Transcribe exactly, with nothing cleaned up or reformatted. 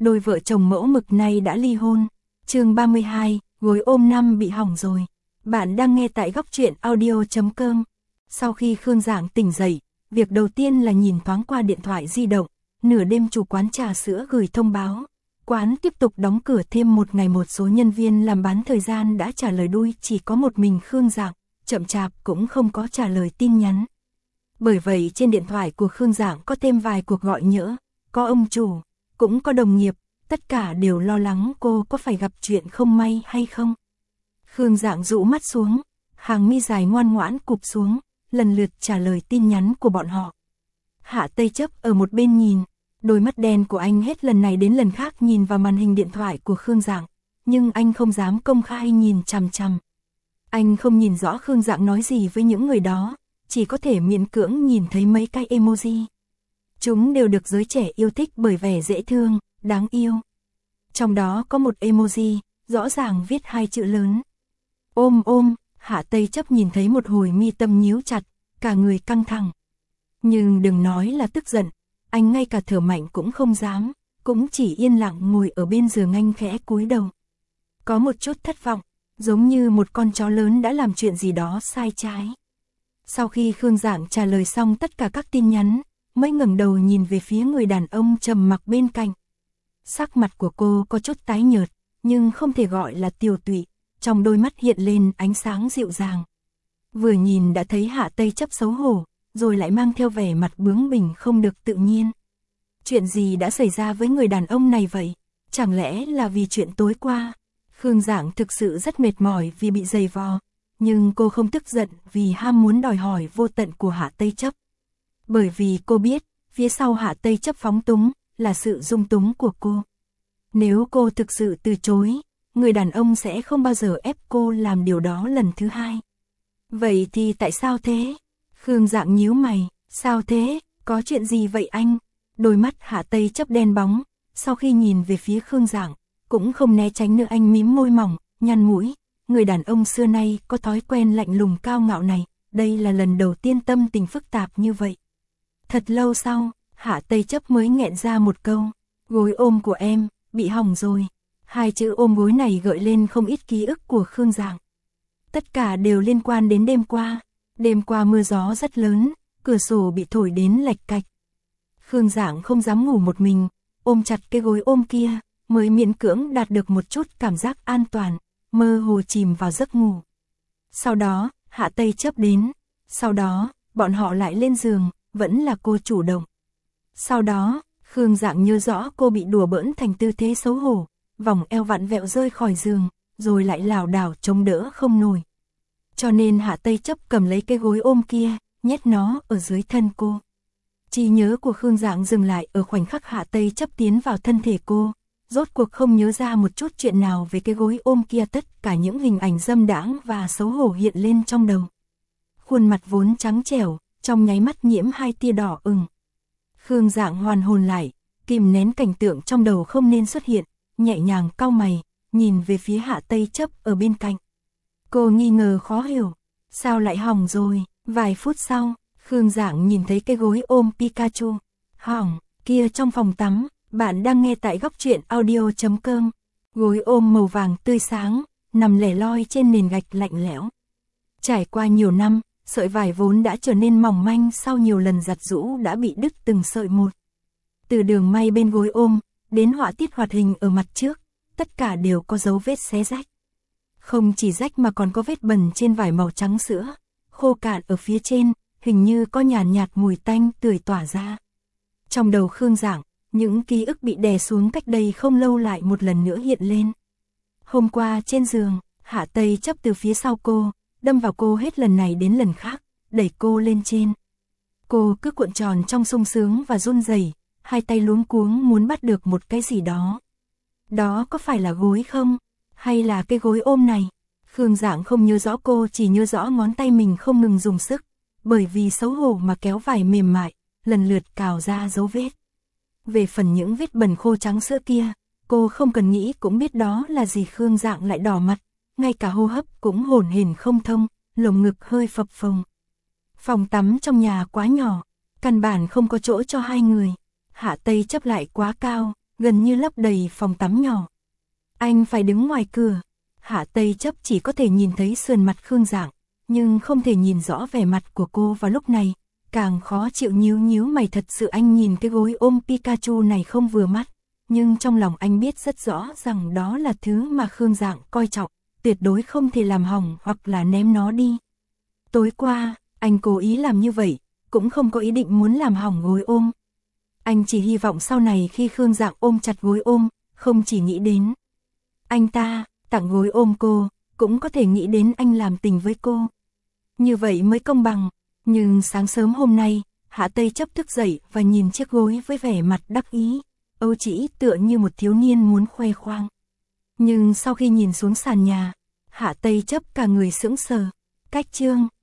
đôi vợ chồng mẫu mực này đã ly hôn. Chương ba mươi hai, gối ôm năm bị hỏng rồi. Bạn đang nghe tại góc truyện audio chấm com. Sau khi Khương Giảng tỉnh dậy, việc đầu tiên là nhìn thoáng qua điện thoại di động. Nửa đêm chủ quán trà sữa gửi thông báo. Quán tiếp tục đóng cửa thêm một ngày, một số nhân viên làm bán thời gian đã trả lời đuôi, chỉ có một mình Khương Giảng, chậm chạp cũng không có trả lời tin nhắn. Bởi vậy trên điện thoại của Khương Giảng có thêm vài cuộc gọi nhỡ, có ông chủ, cũng có đồng nghiệp, tất cả đều lo lắng cô có phải gặp chuyện không may hay không. Khương Giảng rũ mắt xuống, hàng mi dài ngoan ngoãn cụp xuống, lần lượt trả lời tin nhắn của bọn họ. Hạ Tây Chấp ở một bên nhìn, đôi mắt đen của anh hết lần này đến lần khác nhìn vào màn hình điện thoại của Khương Giảng, nhưng anh không dám công khai nhìn chằm chằm. Anh không nhìn rõ Khương Giảng nói gì với những người đó, chỉ có thể miễn cưỡng nhìn thấy mấy cái emoji. Chúng đều được giới trẻ yêu thích bởi vẻ dễ thương, đáng yêu. Trong đó có một emoji, rõ ràng viết hai chữ lớn. Ôm ôm, Hạ Tây Chấp nhìn thấy một hồi mi tâm nhíu chặt, cả người căng thẳng. Nhưng đừng nói là tức giận, anh ngay cả thở mạnh cũng không dám, cũng chỉ yên lặng ngồi ở bên giường anh khẽ cúi đầu. Có một chút thất vọng, giống như một con chó lớn đã làm chuyện gì đó sai trái. Sau khi Khương Giảng trả lời xong tất cả các tin nhắn, mới ngẩng đầu nhìn về phía người đàn ông trầm mặc bên cạnh. Sắc mặt của cô có chút tái nhợt, nhưng không thể gọi là tiều tụy, trong đôi mắt hiện lên ánh sáng dịu dàng. Vừa nhìn đã thấy Hạ Tây Chấp xấu hổ, rồi lại mang theo vẻ mặt bướng bỉnh không được tự nhiên. Chuyện gì đã xảy ra với người đàn ông này vậy? Chẳng lẽ là vì chuyện tối qua? Khương Giảng thực sự rất mệt mỏi vì bị giày vò, nhưng cô không tức giận vì ham muốn đòi hỏi vô tận của Hạ Tây Chấp. Bởi vì cô biết, phía sau Hạ Tây Chấp phóng túng, là sự dung túng của cô. Nếu cô thực sự từ chối, người đàn ông sẽ không bao giờ ép cô làm điều đó lần thứ hai. Vậy thì tại sao thế? Khương Giảng nhíu mày, sao thế, có chuyện gì vậy anh? Đôi mắt Hạ Tây Chấp đen bóng, sau khi nhìn về phía Khương Giảng, cũng không né tránh nữa, anh mím môi mỏng, nhăn mũi. Người đàn ông xưa nay có thói quen lạnh lùng cao ngạo này, đây là lần đầu tiên tâm tình phức tạp như vậy. Thật lâu sau, Hạ Tây Chấp mới nghẹn ra một câu, gối ôm của em, bị hỏng rồi. Hai chữ ôm gối này gợi lên không ít ký ức của Khương Giảng. Tất cả đều liên quan đến đêm qua. Đêm qua mưa gió rất lớn, cửa sổ bị thổi đến lệch cạch. Khương Giảng không dám ngủ một mình, ôm chặt cái gối ôm kia, mới miễn cưỡng đạt được một chút cảm giác an toàn, mơ hồ chìm vào giấc ngủ. Sau đó, Hạ Tây Chấp đến, sau đó, bọn họ lại lên giường, vẫn là cô chủ động. Sau đó, Khương Giảng nhớ rõ cô bị đùa bỡn thành tư thế xấu hổ, vòng eo vặn vẹo rơi khỏi giường, rồi lại lảo đảo chống đỡ không nổi. Cho nên Hạ Tây Chấp cầm lấy cái gối ôm kia, nhét nó ở dưới thân cô. Trí nhớ của Khương Giảng dừng lại ở khoảnh khắc Hạ Tây Chấp tiến vào thân thể cô, rốt cuộc không nhớ ra một chút chuyện nào về cái gối ôm kia, tất cả những hình ảnh dâm đãng và xấu hổ hiện lên trong đầu. Khuôn mặt vốn trắng trẻo, trong nháy mắt nhiễm hai tia đỏ ửng. Khương Giảng hoàn hồn lại, kìm nén cảnh tượng trong đầu không nên xuất hiện, nhẹ nhàng cau mày, nhìn về phía Hạ Tây Chấp ở bên cạnh. Cô nghi ngờ khó hiểu, sao lại hỏng rồi? Vài phút sau, Khương Giảng nhìn thấy cái gối ôm Pikachu hỏng kia trong phòng tắm. Bạn đang nghe tại góc truyện audio chấm com. Gối ôm màu vàng tươi sáng, nằm lẻ loi trên nền gạch lạnh lẽo. Trải qua nhiều năm, sợi vải vốn đã trở nên mỏng manh, sau nhiều lần giặt giũ đã bị đứt từng sợi một. Từ đường may bên gối ôm, đến họa tiết hoạt hình ở mặt trước, tất cả đều có dấu vết xé rách. Không chỉ rách mà còn có vết bẩn trên vải màu trắng sữa, khô cạn ở phía trên, hình như có nhàn nhạt, nhạt mùi tanh tươi tỏa ra. Trong đầu Khương Giảng, những ký ức bị đè xuống cách đây không lâu lại một lần nữa hiện lên. Hôm qua trên giường, Hạ Tây Chấp từ phía sau cô, đâm vào cô hết lần này đến lần khác, đẩy cô lên trên. Cô cứ cuộn tròn trong sung sướng và run rẩy, hai tay luống cuống muốn bắt được một cái gì đó. Đó có phải là gối không? Hay là cái gối ôm này? Khương Giảng không nhớ rõ, cô chỉ nhớ rõ ngón tay mình không ngừng dùng sức, bởi vì xấu hổ mà kéo vải mềm mại, lần lượt cào ra dấu vết. Về phần những vết bẩn khô trắng sữa kia, cô không cần nghĩ cũng biết đó là gì. Khương Giảng lại đỏ mặt, ngay cả hô hấp cũng hổn hển không thông, lồng ngực hơi phập phồng. Phòng tắm trong nhà quá nhỏ, căn bản không có chỗ cho hai người. Hạ Tây Chấp lại quá cao, gần như lấp đầy phòng tắm nhỏ. Anh phải đứng ngoài cửa. Hạ Tây Chấp chỉ có thể nhìn thấy sườn mặt Khương Giảng, nhưng không thể nhìn rõ vẻ mặt của cô vào lúc này. Càng khó chịu nhíu nhíu mày, thật sự anh nhìn cái gối ôm Pikachu này không vừa mắt. Nhưng trong lòng anh biết rất rõ rằng đó là thứ mà Khương Giảng coi trọng, tuyệt đối không thể làm hỏng hoặc là ném nó đi. Tối qua, anh cố ý làm như vậy, cũng không có ý định muốn làm hỏng gối ôm. Anh chỉ hy vọng sau này khi Khương Giảng ôm chặt gối ôm, không chỉ nghĩ đến anh ta tặng gối ôm cô, cũng có thể nghĩ đến anh làm tình với cô. Như vậy mới công bằng. Nhưng sáng sớm hôm nay, Hạ Tây Chấp thức dậy và nhìn chiếc gối với vẻ mặt đắc ý, âu trĩ tựa như một thiếu niên muốn khoe khoang. Nhưng sau khi nhìn xuống sàn nhà, Hạ Tây Chấp cả người sững sờ. Cách chương